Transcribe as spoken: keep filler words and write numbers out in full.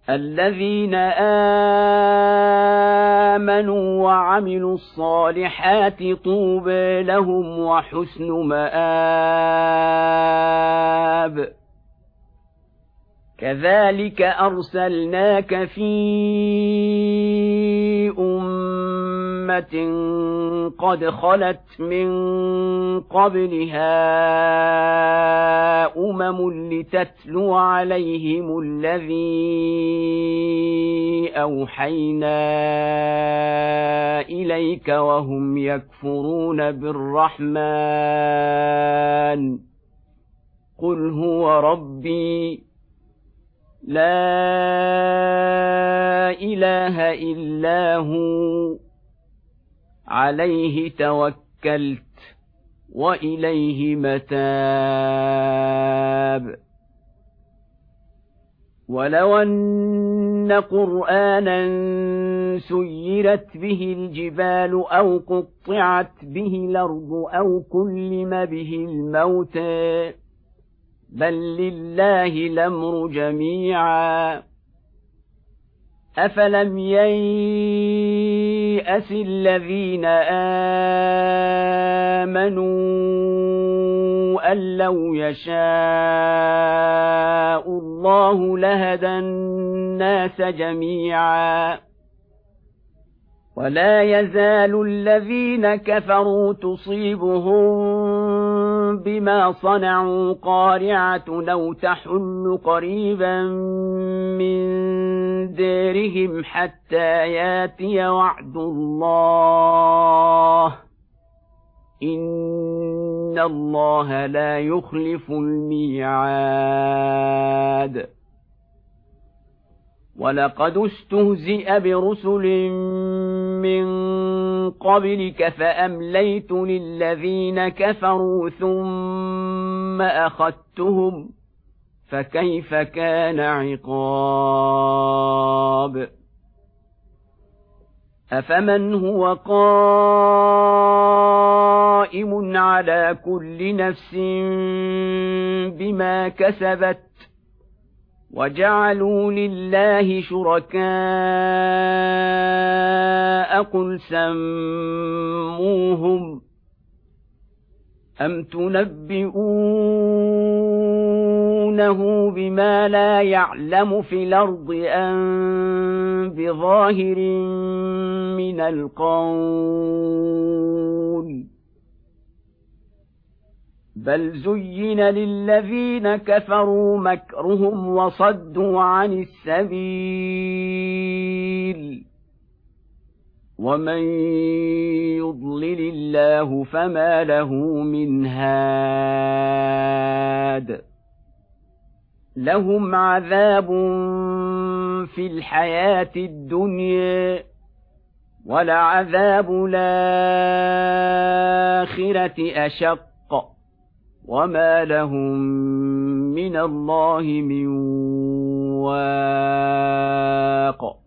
الذين آمنوا وعملوا الصالحات طوبى لهم وحسن مآب كذلك أرسلناك في أمة قد خلت من قبلها أمم لتتلو عليهم الذي أوحينا إليك وهم يكفرون بالرحمن قل هو ربي لا إله إلا هو عليه توكلت وإليه متاب ولو أن قرآنا سيرت به الجبال أو قطعت به الأرض أو كلم به الموتى بل لله الأمر جميعا أفلم ييأس الذين آمنوا أن لو يشاء الله لهدى الناس جميعا ولا يزال الذين كفروا تصيبهم بما صنعوا قارعة أو تحل قريبا من دارهم حتى ياتي وعد الله إن الله لا يخلف الميعاد ولقد استهزئ برسل من قبلك فأمليت للذين كفروا ثم أخذتهم فكيف كان عقاب أفمن هو قائم على كل نفس بما كسبت وجعلوا لله شركاء قل سموهم أم تنبئونه بما لا يعلم في الأرض أم بظاهر من القول بل زين للذين كفروا مكرهم وصدوا عن السبيل ومن يضلل الله فما له من هاد لهم عذاب في الحياة الدنيا ولعذاب الآخرة أشق وما لهم من الله من واق